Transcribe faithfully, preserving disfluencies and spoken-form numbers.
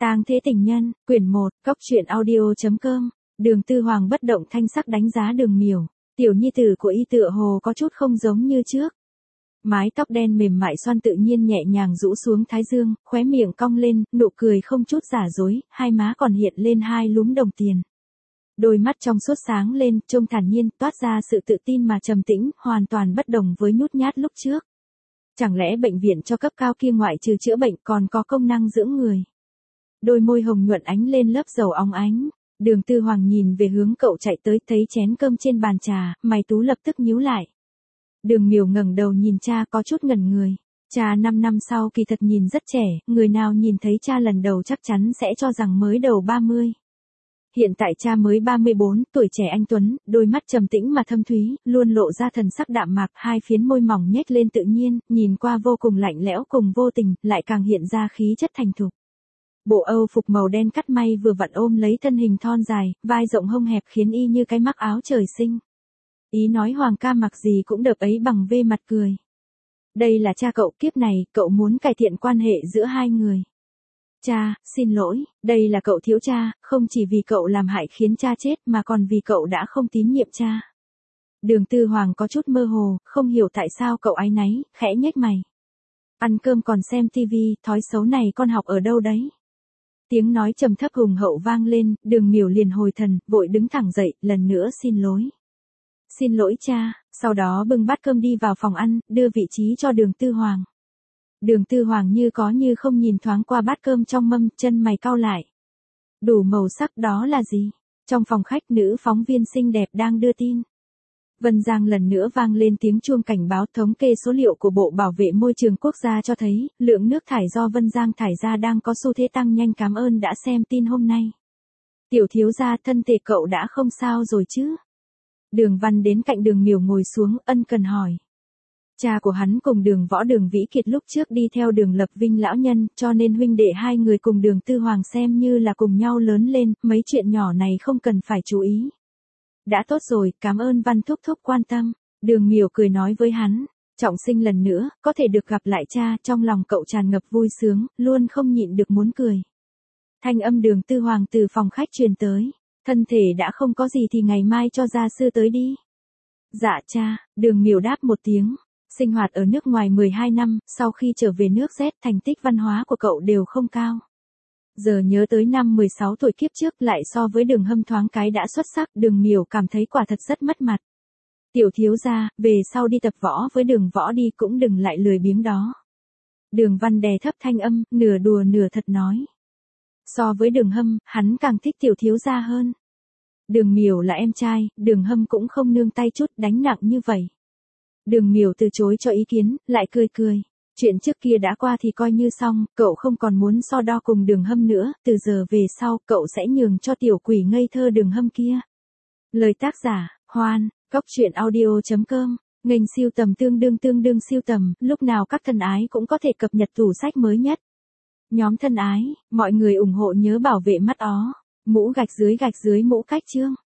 Tang Thế Tình Nhân, quyển một, cốc truyện audio chấm com. Đường Tư Hoàng bất động thanh sắc đánh giá Đường Miểu, tiểu nhi tử của y tựa hồ có chút không giống như trước. Mái tóc đen mềm mại xoăn tự nhiên nhẹ nhàng rũ xuống thái dương, khóe miệng cong lên, nụ cười không chút giả dối, hai má còn hiện lên hai lúm đồng tiền. Đôi mắt trong suốt sáng lên, trông thản nhiên, toát ra sự tự tin mà trầm tĩnh, hoàn toàn bất đồng với nhút nhát lúc trước. Chẳng lẽ bệnh viện cho cấp cao kia ngoại trừ chữa bệnh còn có công năng dưỡng người? Đôi môi hồng nhuận ánh lên lớp dầu óng ánh. Đường Tư Hoàng nhìn về hướng cậu chạy tới, thấy chén cơm trên bàn trà, mày tú lập tức nhíu lại. Đường Miểu ngẩng đầu nhìn cha có chút ngẩn người. Cha năm năm sau kỳ thật nhìn rất trẻ, người nào nhìn thấy cha lần đầu chắc chắn sẽ cho rằng mới đầu ba mươi. Hiện tại cha mới ba mươi bốn, tuổi trẻ anh tuấn, đôi mắt trầm tĩnh mà thâm thúy, luôn lộ ra thần sắc đạm mạc, hai phiến môi mỏng nhếch lên tự nhiên, nhìn qua vô cùng lạnh lẽo cùng vô tình, lại càng hiện ra khí chất thành thục. Bộ Âu phục màu đen cắt may vừa vặn ôm lấy thân hình thon dài, vai rộng hông hẹp khiến y như cái mắc áo trời sinh. Ý nói Hoàng ca mặc gì cũng đập ấy bằng vê mặt cười. Đây là cha cậu, kiếp này, cậu muốn cải thiện quan hệ giữa hai người. Cha, xin lỗi, đây là cậu thiếu cha, không chỉ vì cậu làm hại khiến cha chết mà còn vì cậu đã không tín nhiệm cha. Đường Tư Hoàng có chút mơ hồ, không hiểu tại sao cậu áy náy, khẽ nhếch mày. Ăn cơm còn xem tivi, thói xấu này con học ở đâu đấy? Tiếng nói trầm thấp hùng hậu vang lên, Đường Miểu liền hồi thần, vội đứng thẳng dậy, lần nữa xin lỗi. Xin lỗi cha, sau đó bưng bát cơm đi vào phòng ăn, đưa vị trí cho Đường Tư Hoàng. Đường Tư Hoàng như có như không nhìn thoáng qua bát cơm trong mâm, chân mày cau lại. Đủ màu sắc đó là gì? Trong phòng khách nữ phóng viên xinh đẹp đang đưa tin. Vân Giang lần nữa vang lên tiếng chuông cảnh báo. Thống kê số liệu của Bộ Bảo vệ Môi trường Quốc gia cho thấy, lượng nước thải do Vân Giang thải ra đang có xu thế tăng nhanh. Cảm ơn đã xem tin hôm nay. Tiểu thiếu gia, thân thể cậu đã không sao rồi chứ? Đường Văn đến cạnh Đường Miểu ngồi xuống, ân cần hỏi. Cha của hắn cùng Đường Võ Đường Vĩ Kiệt lúc trước đi theo Đường Lập Vinh lão nhân, cho nên huynh đệ hai người cùng Đường Tư Hoàng xem như là cùng nhau lớn lên, mấy chuyện nhỏ này không cần phải chú ý. Đã tốt rồi, cảm ơn Văn thúc thúc quan tâm. Đường Miểu cười nói với hắn. Trọng sinh lần nữa, có thể được gặp lại cha, trong lòng cậu tràn ngập vui sướng, luôn không nhịn được muốn cười. Thanh âm Đường Tư Hoàng từ phòng khách truyền tới. Thân thể đã không có gì thì ngày mai cho gia sư tới đi. Dạ cha, Đường Miểu đáp một tiếng. Sinh hoạt ở nước ngoài mười hai năm, sau khi trở về nước Z, thành tích văn hóa của cậu đều không cao. Giờ nhớ tới năm mười sáu tuổi kiếp trước lại so với Đường Hâm thoáng cái đã xuất sắc, Đường Miểu cảm thấy quả thật rất mất mặt. Tiểu thiếu gia, về sau đi tập võ với Đường Võ đi cũng đừng lại lười biếng đó. Đường Văn đè thấp thanh âm, nửa đùa nửa thật nói. So với Đường Hâm, hắn càng thích tiểu thiếu gia hơn. Đường Miểu là em trai, Đường Hâm cũng không nương tay chút đánh nặng như vậy. Đường Miểu từ chối cho ý kiến, lại cười cười. Chuyện trước kia đã qua thì coi như xong, cậu không còn muốn so đo cùng Đường Hâm nữa, từ giờ về sau cậu sẽ nhường cho tiểu quỷ ngây thơ Đường Hâm kia. Lời tác giả, Hoan, cốc truyện audio chấm com, ngành siêu tầm tương đương tương đương siêu tầm, lúc nào các thân ái cũng có thể cập nhật tủ sách mới nhất. Nhóm thân ái, mọi người ủng hộ nhớ bảo vệ mắt ó, mũ gạch dưới gạch dưới mũ cách chương.